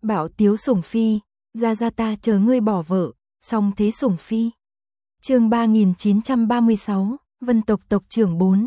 Bảo Tiếu Sủng Phi, ra ta chờ ngươi bỏ vợ, song thế Sủng Phi. Chương 3936, Vân tộc tộc trưởng 4.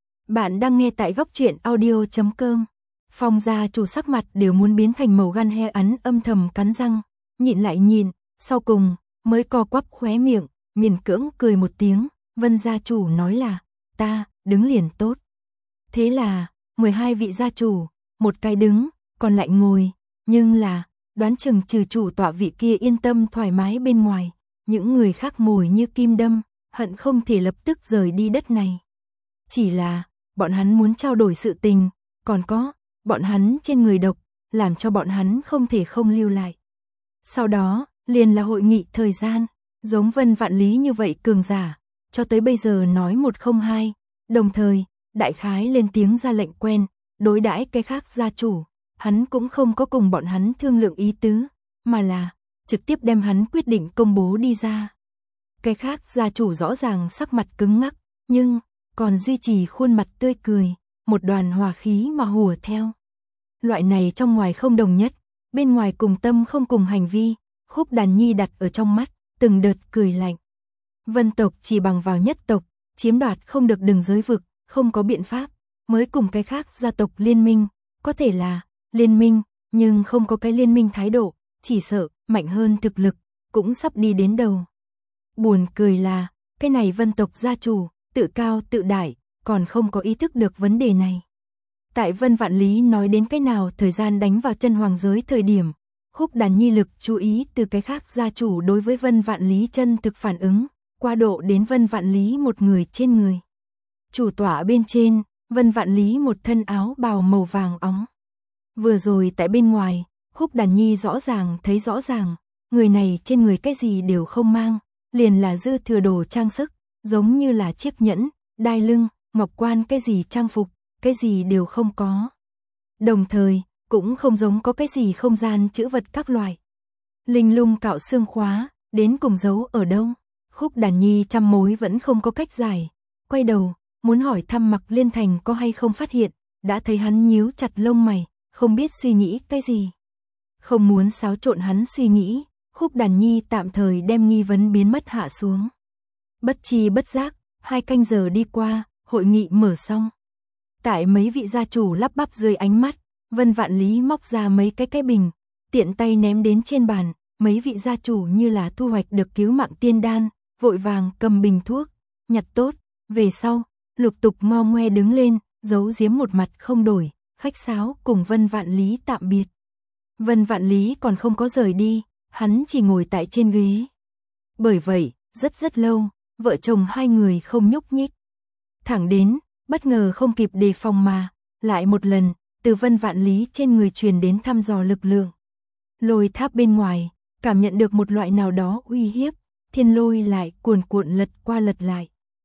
Bạn đang nghe tại góc truyện audio.com. Phong gia chủ sắc mặt đều muốn biến thành màu gan he ắn, âm thầm cắn răng, nhịn lại nhịn, sau cùng mới co quắp khóe miệng, miễn cưỡng cười một tiếng. Vân gia chủ nói là, ta đứng liền tốt. Thế là 12 vị gia chủ, một cái đứng, còn lại ngồi, nhưng là đoán chừng trừ chủ tọa vị kia yên tâm thoải mái bên ngoài, những người khác mồi như kim đâm, hận không thể lập tức rời đi đất này. Chỉ là bọn hắn muốn trao đổi sự tình, còn có bọn hắn trên người độc, làm cho bọn hắn không thể không lưu lại. Sau đó liền là hội nghị thời gian, giống Vân Vạn Lý như vậy cường giả, cho tới bây giờ nói một không hai, đồng thời đại khái lên tiếng ra lệnh quen, đối đãi cái khác gia chủ, hắn cũng không có cùng bọn hắn thương lượng ý tứ, mà là trực tiếp đem hắn quyết định công bố đi ra. Cái khác gia chủ rõ ràng sắc mặt cứng ngắc, nhưng còn duy trì khuôn mặt tươi cười, một đoàn hòa khí mà hùa theo. Loại này trong ngoài không đồng nhất, bên ngoài cùng tâm không cùng hành vi, Khúc Đàn Nhi đặt ở trong mắt, từng đợt cười lạnh. Vân tộc chỉ bằng vào nhất tộc, chiếm đoạt không được đường giới vực, không có biện pháp, mới cùng cái khác gia tộc liên minh, có thể là liên minh, nhưng không có cái liên minh thái độ, chỉ sợ mạnh hơn thực lực, cũng sắp đi đến đầu. Buồn cười là, cái này Vân tộc gia chủ, tự cao tự đại, còn không có ý thức được vấn đề này. Tại Vân Vạn Lý nói đến cái nào thời gian đánh vào chân hoàng giới thời điểm, Khúc Đàn Nhi lực chú ý từ cái khác gia chủ đối với Vân Vạn Lý chân thực phản ứng, qua độ đến Vân Vạn Lý một người trên người. Chủ tọa bên trên, Vân Vạn Lý một thân áo bào màu vàng óng. Vừa rồi tại bên ngoài, Khúc Đàn Nhi rõ ràng thấy rõ ràng, người này trên người cái gì đều không mang, liền là dư thừa đồ trang sức, giống như là chiếc nhẫn, đai lưng, ngọc quan, cái gì trang phục, cái gì đều không có. Đồng thời, cũng không giống có cái gì không gian trữ vật các loại. Linh lung cạo xương khóa, đến cùng giấu ở đâu? Khúc Đàn Nhi trăm mối vẫn không có cách giải, quay đầu, muốn hỏi thăm Mặc Liên Thành có hay không phát hiện, đã thấy hắn nhíu chặt lông mày, không biết suy nghĩ cái gì. Không muốn xáo trộn hắn suy nghĩ, Khúc Đàn Nhi tạm thời đem nghi vấn biến mất hạ xuống. Bất chi bất giác, 2 canh giờ đi qua, hội nghị mở xong. Tại mấy vị gia chủ lắp bắp dưới ánh mắt, Vân Vạn Lý móc ra mấy cái bình, tiện tay ném đến trên bàn, mấy vị gia chủ như là thu hoạch được cứu mạng tiên đan, vội vàng cầm bình thuốc, nhặt tốt, về sau, lục tục ngo ngoe đứng lên, giấu giếm một mặt không đổi, khách sáo cùng Vân Vạn Lý tạm biệt. Vân Vạn Lý còn không có rời đi, hắn chỉ ngồi tại trên ghế. Bởi vậy, rất lâu, vợ chồng hai người không nhúc nhích. Thẳng đến, bất ngờ không kịp đề phòng mà, lại một lần, từ Vân Vạn Lý trên người truyền đến thăm dò lực lượng. Lôi tháp bên ngoài, cảm nhận được một loại nào đó uy hiếp, thiên lôi lại cuồn cuộn lật qua lật lại.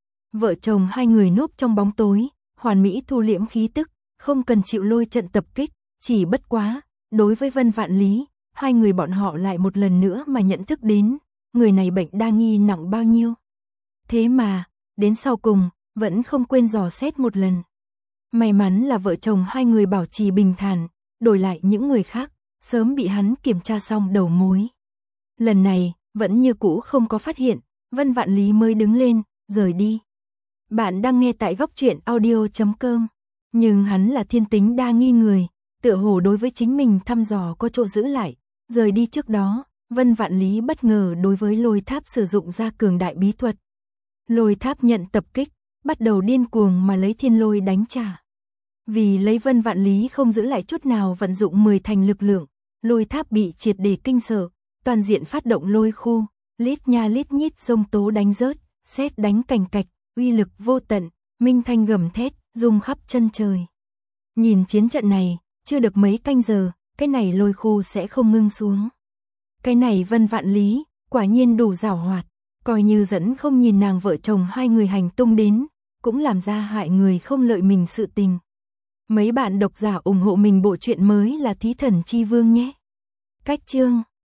Vợ chồng hai người núp trong bóng tối, hoàn mỹ thu liễm khí tức, không cần chịu lôi trận tập kích, chỉ bất quá, đối với Vân Vạn Lý, hai người bọn họ lại một lần nữa mà nhận thức đến, người này bệnh đa nghi nặng bao nhiêu. Thế mà, đến sau cùng, vẫn không quên dò xét một lần. May mắn là vợ chồng hai người bảo trì bình thản, đổi lại những người khác, sớm bị hắn kiểm tra xong đầu mối. Lần này, vẫn như cũ không có phát hiện, Vân Vạn Lý mới đứng lên, rời đi. Bạn đang nghe tại góc truyện audio.com, nhưng hắn là thiên tính đa nghi người, tựa hồ đối với chính mình thăm dò có chỗ giữ lại, rời đi trước đó, Vân Vạn Lý bất ngờ đối với lôi tháp sử dụng ra cường đại bí thuật. Lôi tháp nhận tập kích, bắt đầu điên cuồng mà lấy thiên lôi đánh trả. Vì lấy Vân Vạn Lý không giữ lại chút nào vận dụng 10 thành lực lượng, lôi tháp bị triệt để kinh sợ, toàn diện phát động lôi khu, lít nha lít nhít giông tố đánh rớt, sét đánh cành cạch, uy lực vô tận, minh thanh gầm thét, rung khắp chân trời. Nhìn chiến trận này, chưa được mấy canh giờ, cái này lôi khu sẽ không ngưng xuống. Cái này Vân Vạn Lý, quả nhiên đủ giảo hoạt, coi như dẫn không nhìn nàng vợ chồng hai người hành tung đến, cũng làm ra hại người không lợi mình sự tình. Mấy bạn độc giả ủng hộ mình bộ truyện mới là Thí Thần Chi Vương nhé. Cách chương